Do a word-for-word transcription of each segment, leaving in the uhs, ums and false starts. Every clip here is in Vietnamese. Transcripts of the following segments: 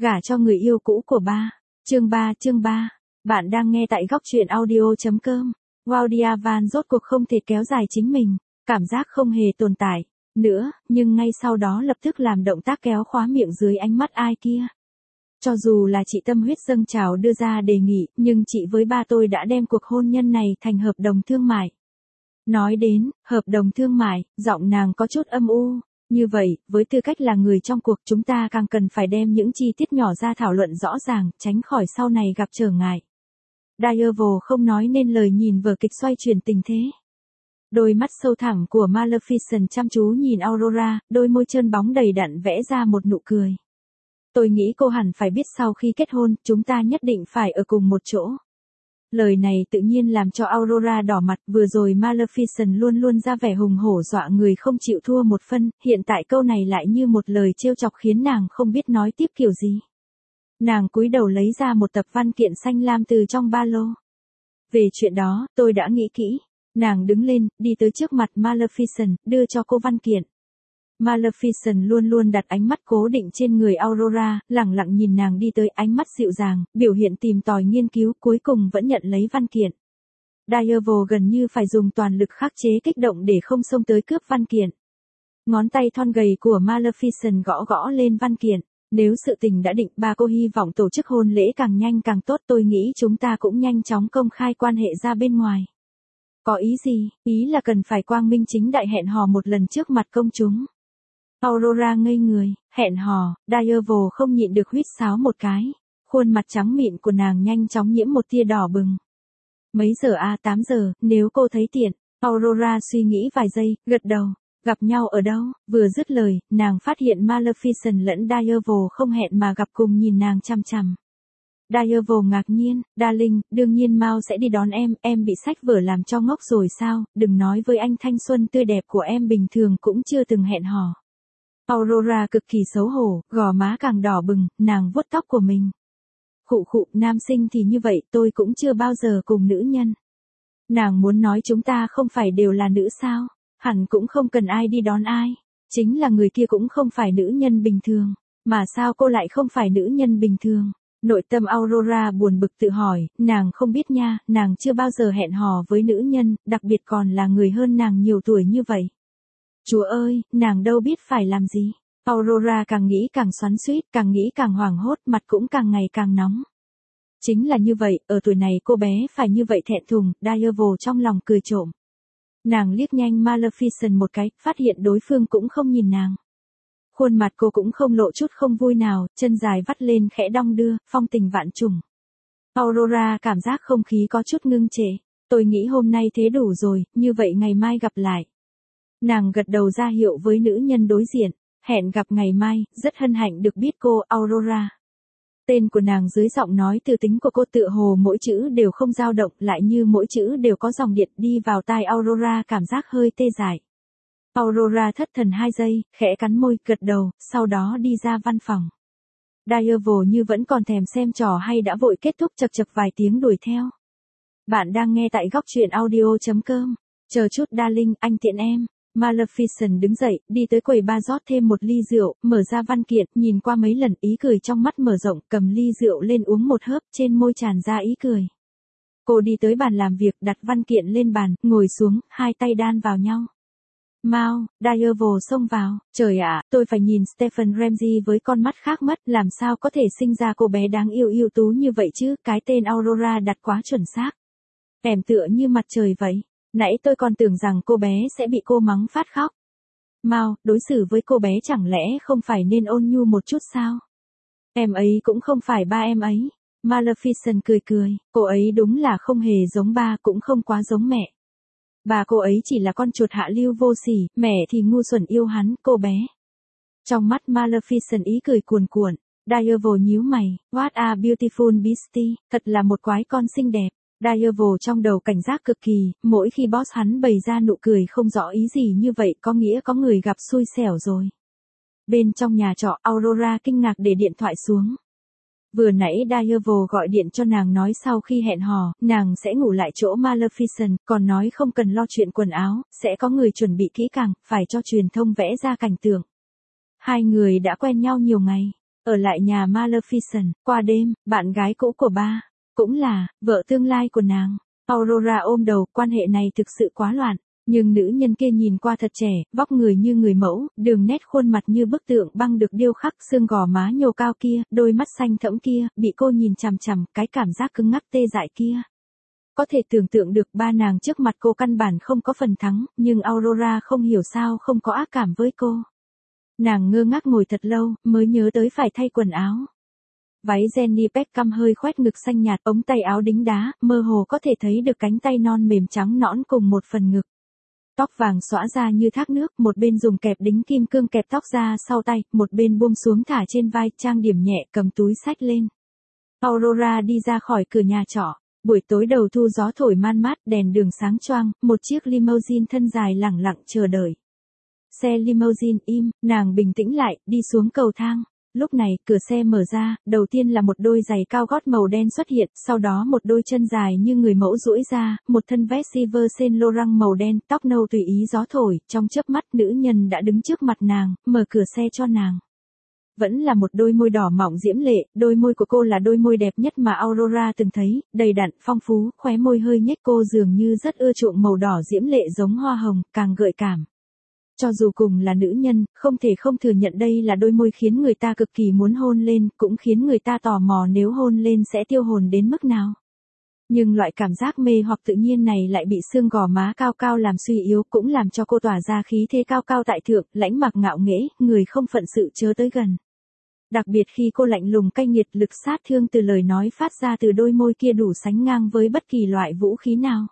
Gả cho người yêu cũ của ba. Chương ba, chương ba. Bạn đang nghe tại góc truyện audio.com. Claudia Van rốt cuộc không thể kéo dài chính mình, cảm giác không hề tồn tại nữa, nhưng ngay sau đó lập tức làm động tác kéo khóa miệng dưới ánh mắt ai kia. Cho dù là chị tâm huyết dâng trào đưa ra đề nghị, nhưng chị với ba tôi đã đem cuộc hôn nhân này thành hợp đồng thương mại. Nói đến hợp đồng thương mại, giọng nàng có chút âm u. Như vậy, với tư cách là người trong cuộc, chúng ta càng cần phải đem những chi tiết nhỏ ra thảo luận rõ ràng, tránh khỏi sau này gặp trở ngại. Diavoe không nói nên lời nhìn vở kịch xoay chuyển tình thế. Đôi mắt sâu thẳm của Maleficent chăm chú nhìn Aurora, đôi môi trơn bóng đầy đặn vẽ ra một nụ cười. Tôi nghĩ cô hẳn phải biết sau khi kết hôn, chúng ta nhất định phải ở cùng một chỗ. Lời này tự nhiên làm cho Aurora đỏ mặt, vừa rồi Maleficent luôn luôn ra vẻ hùng hổ dọa người không chịu thua một phân, hiện tại câu này lại như một lời trêu chọc khiến nàng không biết nói tiếp kiểu gì. Nàng cúi đầu lấy ra một tập văn kiện xanh lam từ trong ba lô. Về chuyện đó, tôi đã nghĩ kỹ. Nàng đứng lên, đi tới trước mặt Maleficent, đưa cho cô văn kiện. Maleficent luôn luôn đặt ánh mắt cố định trên người Aurora, lẳng lặng nhìn nàng đi tới, ánh mắt dịu dàng, biểu hiện tìm tòi nghiên cứu, cuối cùng vẫn nhận lấy văn kiện. Diavoe gần như phải dùng toàn lực khắc chế kích động để không xông tới cướp văn kiện. Ngón tay thon gầy của Maleficent gõ gõ lên văn kiện. Nếu sự tình đã định, ba cô hy vọng tổ chức hôn lễ càng nhanh càng tốt, tôi nghĩ chúng ta cũng nhanh chóng công khai quan hệ ra bên ngoài. Có ý gì? Ý là cần phải quang minh chính đại hẹn hò một lần trước mặt công chúng. Aurora ngây người, hẹn hò, Diavoe không nhịn được huýt sáo một cái. Khuôn mặt trắng mịn của nàng nhanh chóng nhiễm một tia đỏ bừng. Mấy giờ à? tám giờ, nếu cô thấy tiện. Aurora suy nghĩ vài giây, gật đầu. Gặp nhau ở đâu? Vừa dứt lời, nàng phát hiện Maleficent lẫn Diavoe không hẹn mà gặp cùng nhìn nàng chằm chằm. Diavoe ngạc nhiên, darling, đương nhiên Mao sẽ đi đón em, em bị sách vở làm cho ngốc rồi sao, đừng nói với anh thanh xuân tươi đẹp của em bình thường cũng chưa từng hẹn hò. Aurora cực kỳ xấu hổ, gò má càng đỏ bừng, nàng vuốt tóc của mình. Khụ khụ, nam sinh thì như vậy, tôi cũng chưa bao giờ cùng nữ nhân. Nàng muốn nói chúng ta không phải đều là nữ sao? Hẳn cũng không cần ai đi đón ai. Chính là người kia cũng không phải nữ nhân bình thường. Mà sao cô lại không phải nữ nhân bình thường? Nội tâm Aurora buồn bực tự hỏi, nàng không biết nha, nàng chưa bao giờ hẹn hò với nữ nhân, đặc biệt còn là người hơn nàng nhiều tuổi như vậy. Chúa ơi, nàng đâu biết phải làm gì. Aurora càng nghĩ càng xoắn xuýt, càng nghĩ càng hoảng hốt, mặt cũng càng ngày càng nóng. Chính là như vậy, ở tuổi này cô bé phải như vậy thẹn thùng, Diavoe trong lòng cười trộm. Nàng liếc nhanh Maleficent một cái, phát hiện đối phương cũng không nhìn nàng. Khuôn mặt cô cũng không lộ chút không vui nào, chân dài vắt lên khẽ đong đưa, phong tình vạn trùng. Aurora cảm giác không khí có chút ngưng trệ. Tôi nghĩ hôm nay thế đủ rồi, như vậy ngày mai gặp lại. Nàng gật đầu ra hiệu với nữ nhân đối diện, hẹn gặp ngày mai, rất hân hạnh được biết cô, Aurora. Tên của nàng dưới giọng nói từ tính của cô tựa hồ mỗi chữ đều không dao động, lại như mỗi chữ đều có dòng điện đi vào tai Aurora, cảm giác hơi tê dại. Aurora thất thần hai giây, khẽ cắn môi, gật đầu, sau đó đi ra văn phòng. Diavoe như vẫn còn thèm xem trò hay đã vội kết thúc, chật chật vài tiếng đuổi theo. Bạn đang nghe tại góc truyện audio.com. Chờ chút darling, anh tiện em. Maleficent đứng dậy, đi tới quầy bar rót thêm một ly rượu, mở ra văn kiện, nhìn qua mấy lần, ý cười trong mắt mở rộng, cầm ly rượu lên uống một hớp, trên môi tràn ra ý cười. Cô đi tới bàn làm việc, đặt văn kiện lên bàn, ngồi xuống, hai tay đan vào nhau. Mao, Diavoe xông vào, trời ạ, tôi phải nhìn Stephen Ramsey với con mắt khác mất, làm sao có thể sinh ra cô bé đáng yêu ưu tú như vậy chứ, cái tên Aurora đặt quá chuẩn xác. Em tựa như mặt trời vậy. Nãy tôi còn tưởng rằng cô bé sẽ bị cô mắng phát khóc. Mao, đối xử với cô bé chẳng lẽ không phải nên ôn nhu một chút sao? Em ấy cũng không phải ba em ấy. Maleficent cười cười, cô ấy đúng là không hề giống ba, cũng không quá giống mẹ. Bà cô ấy chỉ là con chuột hạ lưu vô sỉ, mẹ thì ngu xuẩn yêu hắn, cô bé. Trong mắt Maleficent ý cười cuồn cuộn, Diavoe nhíu mày, what a beautiful beastie, thật là một quái con xinh đẹp. Diavoe trong đầu cảnh giác cực kỳ, mỗi khi boss hắn bày ra nụ cười không rõ ý gì như vậy có nghĩa có người gặp xui xẻo rồi. Bên trong nhà trọ, Aurora kinh ngạc để điện thoại xuống. Vừa nãy Diavoe gọi điện cho nàng nói sau khi hẹn hò, nàng sẽ ngủ lại chỗ Maleficent, còn nói không cần lo chuyện quần áo, sẽ có người chuẩn bị kỹ càng, phải cho truyền thông vẽ ra cảnh tượng. Hai người đã quen nhau nhiều ngày. ở lại nhà Maleficent, qua đêm, bạn gái cũ của ba, cũng là, vợ tương lai của nàng. Aurora ôm đầu, quan hệ này thực sự quá loạn. Nhưng nữ nhân kia nhìn qua thật trẻ, vóc người như người mẫu, đường nét khuôn mặt như bức tượng băng được điêu khắc, xương gò má nhô cao kia, đôi mắt xanh thẫm kia, bị cô nhìn chằm chằm, cái cảm giác cứng ngắc tê dại kia. Có thể tưởng tượng được ba nàng trước mặt cô căn bản không có phần thắng, nhưng Aurora không hiểu sao không có ác cảm với cô. Nàng ngơ ngác ngồi thật lâu, mới nhớ tới phải thay quần áo. Váy Jenny Beckham hơi khoét ngực xanh nhạt, ống tay áo đính đá, mơ hồ có thể thấy được cánh tay non mềm trắng nõn cùng một phần ngực. Tóc vàng xõa ra như thác nước, một bên dùng kẹp đính kim cương kẹp tóc ra sau tay, một bên buông xuống thả trên vai, trang điểm nhẹ, cầm túi xách lên. Aurora đi ra khỏi cửa nhà trọ. Buổi tối đầu thu gió thổi man mát, đèn đường sáng choang, một chiếc limousine thân dài lẳng lặng chờ đợi. Xe limousine im, nàng bình tĩnh lại, đi xuống cầu thang. Lúc này, cửa xe mở ra, đầu tiên là một đôi giày cao gót màu đen xuất hiện, sau đó một đôi chân dài như người mẫu duỗi ra, một thân vest Yves Saint Laurent màu đen, tóc nâu tùy ý gió thổi, trong chớp mắt nữ nhân đã đứng trước mặt nàng, mở cửa xe cho nàng. Vẫn là một đôi môi đỏ mọng diễm lệ, đôi môi của cô là đôi môi đẹp nhất mà Aurora từng thấy, đầy đặn, phong phú, khóe môi hơi nhếch, cô dường như rất ưa chuộng màu đỏ diễm lệ giống hoa hồng, càng gợi cảm. Cho dù cùng là nữ nhân, không thể không thừa nhận đây là đôi môi khiến người ta cực kỳ muốn hôn lên, cũng khiến người ta tò mò nếu hôn lên sẽ tiêu hồn đến mức nào. Nhưng loại cảm giác mê hoặc tự nhiên này lại bị xương gò má cao cao làm suy yếu, cũng làm cho cô tỏa ra khí thế cao cao tại thượng, lãnh mặc ngạo nghễ, người không phận sự chớ tới gần. Đặc biệt khi cô lạnh lùng cay nghiệt, lực sát thương từ lời nói phát ra từ đôi môi kia đủ sánh ngang với bất kỳ loại vũ khí nào.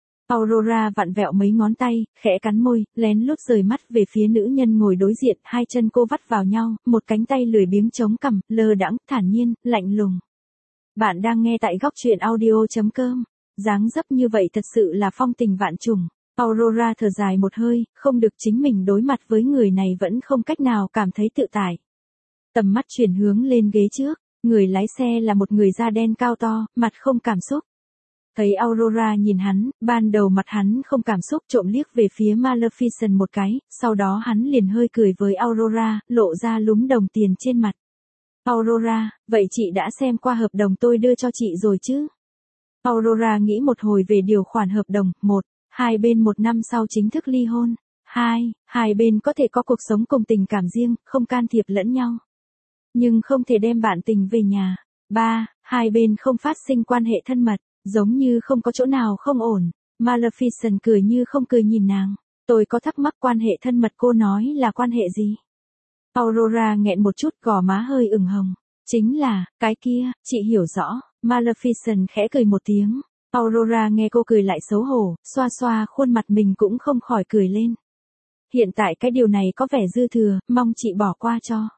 Aurora vặn vẹo mấy ngón tay, khẽ cắn môi, lén lút rời mắt về phía nữ nhân ngồi đối diện, hai chân cô vắt vào nhau, một cánh tay lười biếng chống cằm, lơ đãng, thản nhiên, lạnh lùng. Bạn đang nghe tại góc truyện audio chấm com. Dáng dấp như vậy thật sự là phong tình vạn trùng. Aurora thở dài một hơi, không được chính mình đối mặt với người này vẫn không cách nào cảm thấy tự tại. Tầm mắt chuyển hướng lên ghế trước, người lái xe là một người da đen cao to, mặt không cảm xúc. Thấy Aurora nhìn hắn, ban đầu mặt hắn không cảm xúc, trộm liếc về phía Maleficent một cái, sau đó hắn liền hơi cười với Aurora, lộ ra lúm đồng tiền trên mặt. Aurora, vậy chị đã xem qua hợp đồng tôi đưa cho chị rồi chứ? Aurora nghĩ một hồi về điều khoản hợp đồng. Một, hai bên một năm sau chính thức ly hôn. Hai, hai bên có thể có cuộc sống cùng tình cảm riêng, không can thiệp lẫn nhau. Nhưng không thể đem bạn tình về nhà. Ba, hai bên không phát sinh quan hệ thân mật, giống như không có chỗ nào không ổn. Maleficent cười như không cười nhìn nàng. Tôi có thắc mắc quan hệ thân mật cô nói là quan hệ gì? Aurora nghẹn một chút, gò má hơi ửng hồng. Chính là, cái kia, chị hiểu rõ. Maleficent khẽ cười một tiếng. Aurora nghe cô cười lại xấu hổ, xoa xoa khuôn mặt mình cũng không khỏi cười lên. Hiện tại cái điều này có vẻ dư thừa, mong chị bỏ qua cho.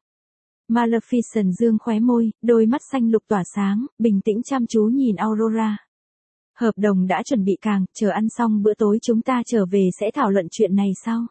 Maleficent dương khóe môi, đôi mắt xanh lục tỏa sáng, bình tĩnh chăm chú nhìn Aurora. Hợp đồng đã chuẩn bị càng, chờ ăn xong bữa tối chúng ta trở về sẽ thảo luận chuyện này sau.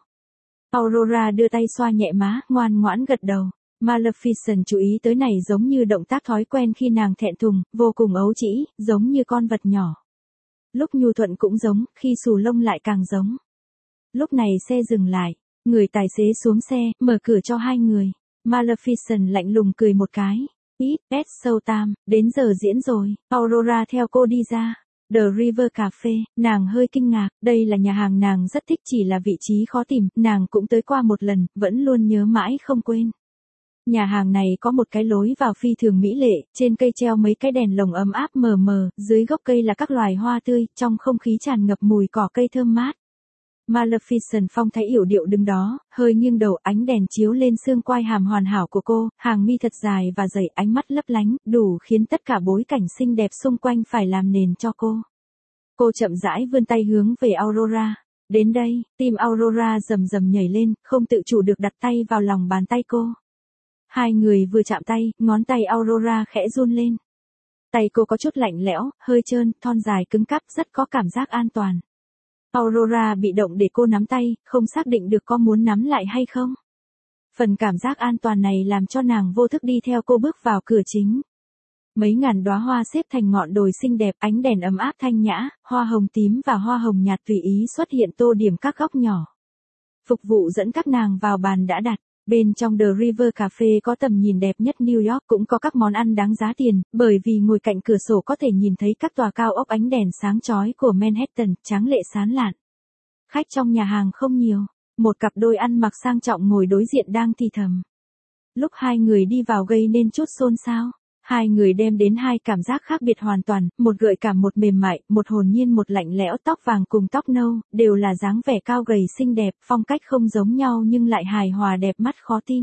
Aurora đưa tay xoa nhẹ má, ngoan ngoãn gật đầu. Maleficent chú ý tới này giống như động tác thói quen khi nàng thẹn thùng, vô cùng ấu trĩ, giống như con vật nhỏ. Lúc nhu thuận cũng giống, khi xù lông lại càng giống. Lúc này xe dừng lại, người tài xế xuống xe, mở cửa cho hai người. Maleficent lạnh lùng cười một cái. Ít, S Showtime, đến giờ diễn rồi. Aurora theo cô đi ra. The River Cafe, nàng hơi kinh ngạc, đây là nhà hàng nàng rất thích, chỉ là vị trí khó tìm, nàng cũng tới qua một lần, vẫn luôn nhớ mãi không quên. Nhà hàng này có một cái lối vào phi thường mỹ lệ, trên cây treo mấy cái đèn lồng ấm áp mờ mờ, dưới gốc cây là các loài hoa tươi, trong không khí tràn ngập mùi cỏ cây thơm mát. Maleficent phong thái yểu điệu đứng đó, hơi nghiêng đầu, ánh đèn chiếu lên xương quai hàm hoàn hảo của cô, hàng mi thật dài và dày, ánh mắt lấp lánh, đủ khiến tất cả bối cảnh xinh đẹp xung quanh phải làm nền cho cô. Cô chậm rãi vươn tay hướng về Aurora. Đến đây, tim Aurora rầm rầm nhảy lên, không tự chủ được đặt tay vào lòng bàn tay cô. Hai người vừa chạm tay, ngón tay Aurora khẽ run lên. Tay cô có chút lạnh lẽo, hơi trơn, thon dài cứng cáp, rất có cảm giác an toàn. Aurora bị động để cô nắm tay, không xác định được có muốn nắm lại hay không. Phần cảm giác an toàn này làm cho nàng vô thức đi theo cô bước vào cửa chính. Mấy ngàn đóa hoa xếp thành ngọn đồi xinh đẹp, ánh đèn ấm áp thanh nhã, hoa hồng tím và hoa hồng nhạt tùy ý xuất hiện tô điểm các góc nhỏ. Phục vụ dẫn các nàng vào bàn đã đặt. Bên trong The River Cafe có tầm nhìn đẹp nhất New York, cũng có các món ăn đáng giá tiền, bởi vì ngồi cạnh cửa sổ có thể nhìn thấy các tòa cao ốc ánh đèn sáng chói của Manhattan, tráng lệ sáng lạn. Khách trong nhà hàng không nhiều, một cặp đôi ăn mặc sang trọng ngồi đối diện đang thì thầm. Lúc hai người đi vào gây nên chút xôn xao. Hai người đem đến hai cảm giác khác biệt hoàn toàn, một gợi cảm một mềm mại, một hồn nhiên một lạnh lẽo, tóc vàng cùng tóc nâu, đều là dáng vẻ cao gầy xinh đẹp, phong cách không giống nhau nhưng lại hài hòa đẹp mắt khó tin.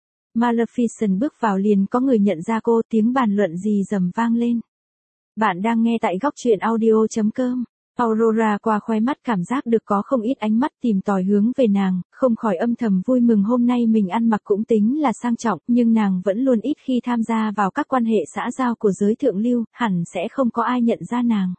Maleficent bước vào liền có người nhận ra cô, tiếng bàn luận gì rầm vang lên. Bạn đang nghe tại góc truyện audio chấm com. Aurora qua khóe mắt cảm giác được có không ít ánh mắt tìm tòi hướng về nàng, không khỏi âm thầm vui mừng hôm nay mình ăn mặc cũng tính là sang trọng, nhưng nàng vẫn luôn ít khi tham gia vào các quan hệ xã giao của giới thượng lưu, hẳn sẽ không có ai nhận ra nàng.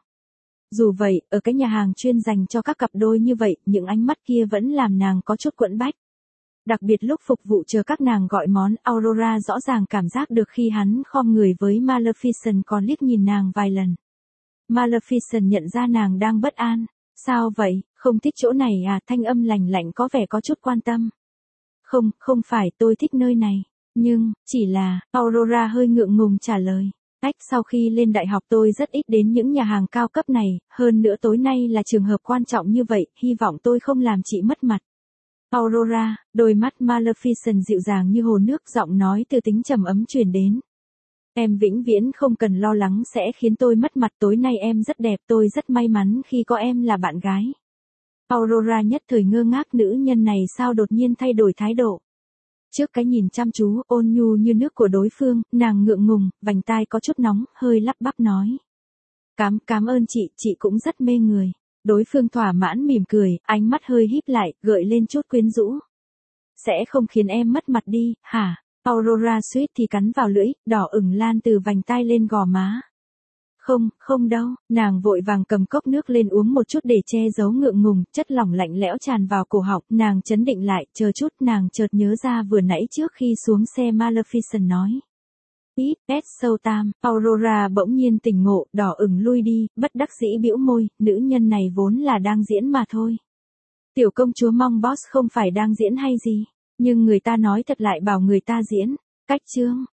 Dù vậy, ở cái nhà hàng chuyên dành cho các cặp đôi như vậy, những ánh mắt kia vẫn làm nàng có chút quẫn bách. Đặc biệt lúc phục vụ chờ các nàng gọi món, Aurora rõ ràng cảm giác được khi hắn khom người với Maleficent còn liếc nhìn nàng vài lần. Maleficent nhận ra nàng đang bất an. Sao vậy, không thích chỗ này à? Thanh âm lành lạnh có vẻ có chút quan tâm. Không, không phải, tôi thích nơi này. Nhưng, chỉ là, Aurora hơi ngượng ngùng trả lời. Cách sau khi lên đại học tôi rất ít đến những nhà hàng cao cấp này, hơn nữa tối nay là trường hợp quan trọng như vậy, hy vọng tôi không làm chị mất mặt. Aurora, đôi mắt Maleficent dịu dàng như hồ nước, giọng nói từ tính trầm ấm truyền đến. Em vĩnh viễn không cần lo lắng sẽ khiến tôi mất mặt, tối nay em rất đẹp, tôi rất may mắn khi có em là bạn gái. Aurora nhất thời ngơ ngác, nữ nhân này sao đột nhiên thay đổi thái độ. Trước cái nhìn chăm chú, ôn nhu như nước của đối phương, nàng ngượng ngùng, vành tai có chút nóng, hơi lắp bắp nói. Cám, cám ơn chị, chị cũng rất mê người. Đối phương thỏa mãn mỉm cười, ánh mắt hơi híp lại, gợi lên chút quyến rũ. Sẽ không khiến em mất mặt đi, hả? Aurora suýt thì cắn vào lưỡi, đỏ ửng lan từ vành tai lên gò má. Không, không đâu, nàng vội vàng cầm cốc nước lên uống một chút để che giấu ngượng ngùng, chất lỏng lạnh lẽo tràn vào cổ họng, nàng chấn định lại, chờ chút, nàng chợt nhớ ra vừa nãy trước khi xuống xe Maleficent nói. Ít, S sâu tam, Aurora bỗng nhiên tỉnh ngộ, đỏ ửng lui đi, bất đắc dĩ bĩu môi, nữ nhân này vốn là đang diễn mà thôi. Tiểu công chúa mong boss không phải đang diễn hay gì, nhưng người ta nói thật lại bảo người ta diễn. Cách chương,